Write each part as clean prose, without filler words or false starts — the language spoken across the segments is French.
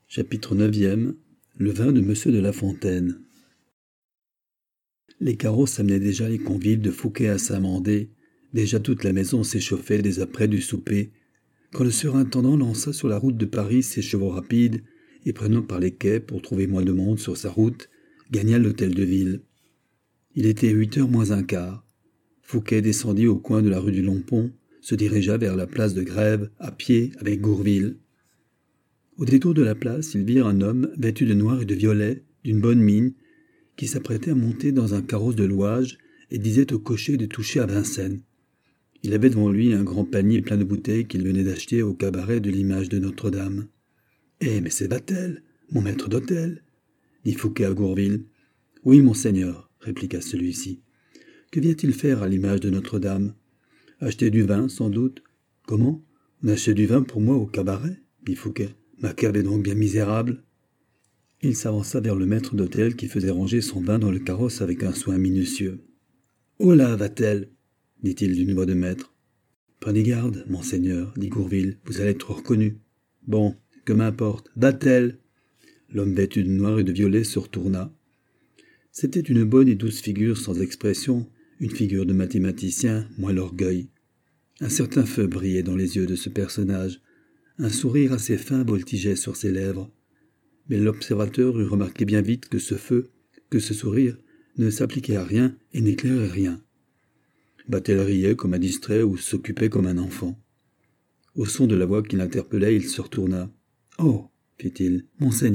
Chapitre 9e. Le vin de Monsieur de La Fontaine. Les carrosses amenaient déjà les convives de Fouquet à Saint-Mandé. Déjà toute la maison s'échauffait dès après du souper, quand le surintendant lança sur la route de Paris ses chevaux rapides, et prenant par les quais pour trouver moins de monde sur sa route, gagna l'hôtel de ville. Il était 8h moins un quart. Fouquet descendit au coin de la rue du Long-Pont, se dirigea vers la place de Grève, à pied, avec Gourville. Au détour de la place, ils virent un homme vêtu de noir et de violet, d'une bonne mine, qui s'apprêtait à monter dans un carrosse de louage et disait au cocher de toucher à Vincennes. Il avait devant lui un grand panier plein de bouteilles qu'il venait d'acheter au cabaret de l'Image de Notre-Dame. « Eh, mais c'est Vatel, mon maître d'hôtel !» dit Fouquet à Gourville. « Oui, monseigneur, » répliqua celui-ci. « Que vient-il faire à l'Image de Notre-Dame ? Acheter du vin, sans doute. »« Comment ? On achète du vin pour moi au cabaret ?» dit Fouquet. « Ma cave est donc bien misérable. » Il s'avança vers le maître d'hôtel qui faisait ranger son vin dans le carrosse avec un soin minutieux. « Oh là, Vatel !» dit-il d'une voix de maître. « Prenez garde, monseigneur, dit Gourville, vous allez être reconnu. »« Bon, que m'importe, Vatel !» L'homme vêtu de noir et de violet se retourna. C'était une bonne et douce figure sans expression, une figure de mathématicien, moins l'orgueil. Un certain feu brillait dans les yeux de ce personnage. Un sourire assez fin voltigeait sur ses lèvres. Mais l'observateur eut remarqué bien vite que ce feu, que ce sourire, ne s'appliquait à rien et n'éclairait rien. Vatel riait comme un distrait ou s'occupait comme un enfant. Au son de la voix qui l'interpellait, il se retourna. « Oh !» fit-il, « monseigneur. »«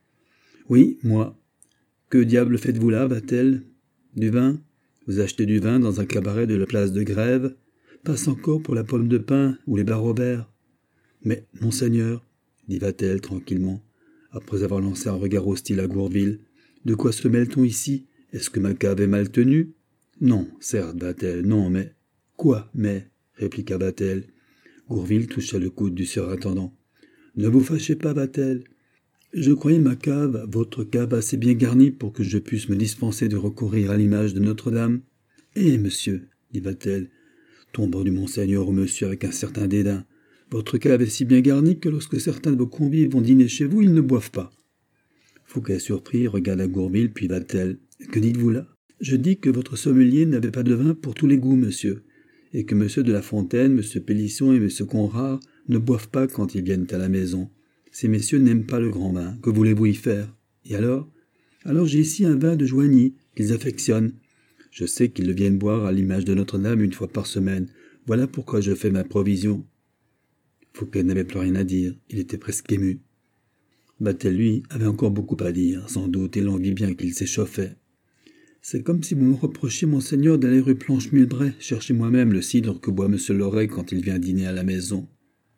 Oui, moi. Que diable faites-vous là, Vatel ? Du vin ? Vous achetez du vin dans un cabaret de la place de Grève ? Passe encore pour la pomme de pin ou les Barobert. »« Mais, monseigneur, dit Vatel tranquillement, après avoir lancé un regard hostile à Gourville, de quoi se mêle-t-on ici ? Est-ce que ma cave est mal tenue ? Non, certes, Vatel, non, mais... Quoi, mais ? Répliqua Vatel. Gourville toucha le coude du surintendant. Ne vous fâchez pas, Vatel. Je croyais ma cave, votre cave, assez bien garnie pour que je puisse me dispenser de recourir à l'Image de Notre-Dame. Eh, monsieur, dit Vatel, tombant du monseigneur au monsieur avec un certain dédain, votre cave est si bien garnie que lorsque certains de vos convives vont dîner chez vous, ils ne boivent pas. Fouquet, surpris, regarda Gourville, puis Vatel. Que dites-vous là ? Je dis que votre sommelier n'avait pas de vin pour tous les goûts, monsieur, et que monsieur de La Fontaine, monsieur Pélisson et monsieur Conrart ne boivent pas quand ils viennent à la maison. Ces messieurs n'aiment pas le grand vin. Que voulez-vous y faire ? Et alors ? Alors j'ai ici un vin de Joigny qu'ils affectionnent. Je sais qu'ils le viennent boire à l'Image de Notre-Dame une fois par semaine. Voilà pourquoi je fais ma provision. Fouquet n'avait plus rien à dire. Il était presque ému. Vatel, lui, avait encore beaucoup à dire, sans doute, et l'on vit bien qu'il s'échauffait. C'est comme si vous me reprochiez, monseigneur, d'aller rue Planche-Milbray chercher moi-même le cidre que boit monsieur Loret quand il vient dîner à la maison.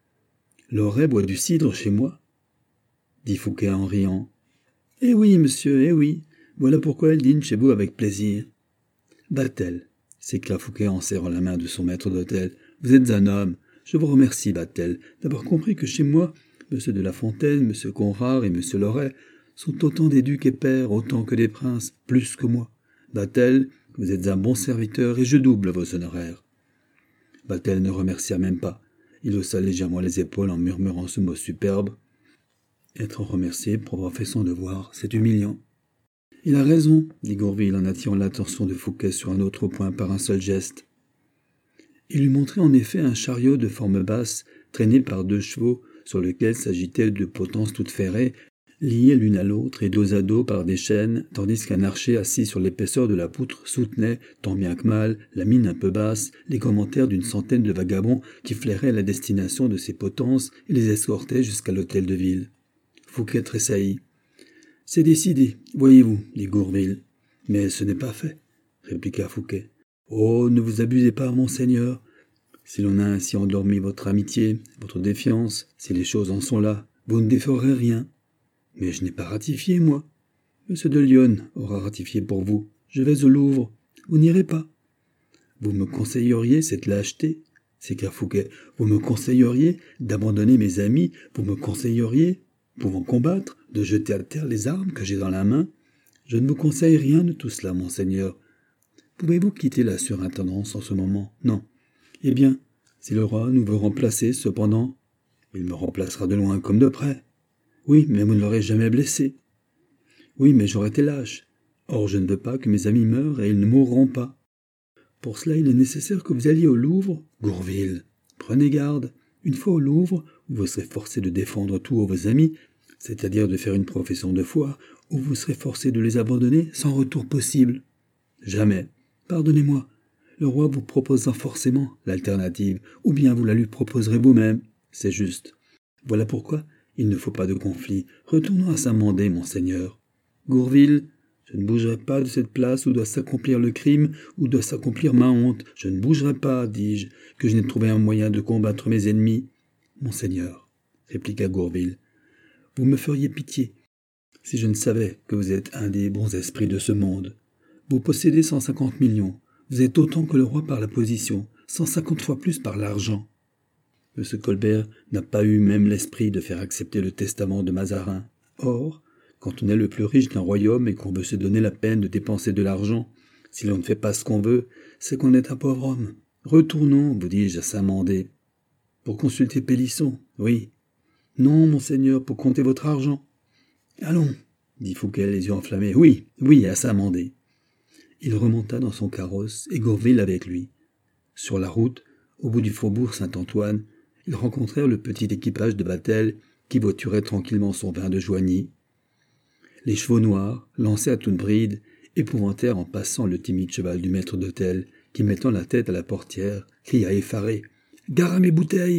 Loret boit du cidre chez moi ? Dit Fouquet en riant. Eh oui, monsieur, eh oui. Voilà pourquoi elle dîne chez vous avec plaisir. Vatel, s'écria Fouquet en serrant la main de son maître d'hôtel, vous êtes un homme. Je vous remercie, Vatel, d'avoir compris que chez moi, monsieur de La Fontaine, monsieur Conrart et monsieur Loret sont autant des ducs et pairs, autant que des princes, plus que moi. Vatel, vous êtes un bon serviteur et je double vos honoraires. Vatel ne remercia même pas. Il haussa légèrement les épaules en murmurant ce mot superbe. Être remercié pour avoir fait son devoir, c'est humiliant. Il a raison, dit Gourville en attirant l'attention de Fouquet sur un autre point par un seul geste. Il lui montrait en effet un chariot de forme basse, traîné par 2 chevaux, sur lequel s'agitaient 2 potences toutes ferrées, liées l'une à l'autre et dos à dos par des chaînes, tandis qu'un archer assis sur l'épaisseur de la poutre soutenait, tant bien que mal, la mine un peu basse, les commentaires d'une centaine de vagabonds qui flairaient la destination de ces potences et les escortaient jusqu'à l'hôtel de ville. Fouquet tressaillit. « C'est décidé, voyez-vous, dit Gourville. « Mais ce n'est pas fait, répliqua Fouquet. « Oh, ne vous abusez pas, monseigneur. Si l'on a ainsi endormi votre amitié, votre défiance, si les choses en sont là, vous ne déferez rien. Mais je n'ai pas ratifié, moi. Monsieur de Lyonne aura ratifié pour vous. Je vais au Louvre. Vous n'irez pas. Vous me conseilleriez cette lâcheté, s'écria Fouquet. Vous me conseilleriez d'abandonner mes amis. Vous me conseilleriez, pouvant combattre, de jeter à terre les armes que j'ai dans la main. Je ne vous conseille rien de tout cela, monseigneur. Pouvez-vous quitter la surintendance en ce moment ? Non. Eh bien, si le roi nous veut remplacer, cependant, il me remplacera de loin comme de près. Oui, mais vous ne l'aurez jamais blessé. Oui, mais j'aurais été lâche. Or, je ne veux pas que mes amis meurent et ils ne mourront pas. Pour cela, il est nécessaire que vous alliez au Louvre. Gourville, prenez garde. Une fois au Louvre, vous serez forcé de défendre tous vos amis, c'est-à-dire de faire une profession de foi, ou vous serez forcé de les abandonner sans retour possible. Jamais. Pardonnez-moi. Le roi vous proposera forcément l'alternative, ou bien vous la lui proposerez vous-même. C'est juste. Voilà pourquoi il ne faut pas de conflit. Retournons à Saint-Mandé, monseigneur. Gourville, je ne bougerai pas de cette place où doit s'accomplir le crime, où doit s'accomplir ma honte. Je ne bougerai pas, dis-je, que je n'ai trouvé un moyen de combattre mes ennemis. Monseigneur, répliqua Gourville, vous me feriez pitié si je ne savais que vous êtes un des bons esprits de ce monde. Vous possédez 150 millions. Vous êtes autant que le roi par la position, 150 fois plus par l'argent. M. Colbert n'a pas eu même l'esprit de faire accepter le testament de Mazarin. Or, quand on est le plus riche d'un royaume et qu'on veut se donner la peine de dépenser de l'argent, si l'on ne fait pas ce qu'on veut, c'est qu'on est un pauvre homme. Retournons, vous dis-je, à Saint-Mandé. Pour consulter Pélisson, oui. Non, monseigneur, pour compter votre argent. Allons, dit Fouquet, les yeux enflammés. Oui, à Saint-Mandé. Il remonta dans son carrosse et Gourville avec lui. Sur la route, au bout du faubourg Saint-Antoine, ils rencontrèrent le petit équipage de Vatel qui voiturait tranquillement son vin de Joigny. Les chevaux noirs, lancés à toute bride, épouvantèrent en passant le timide cheval du maître d'hôtel, qui, mettant la tête à la portière, cria effaré « Gare à mes bouteilles !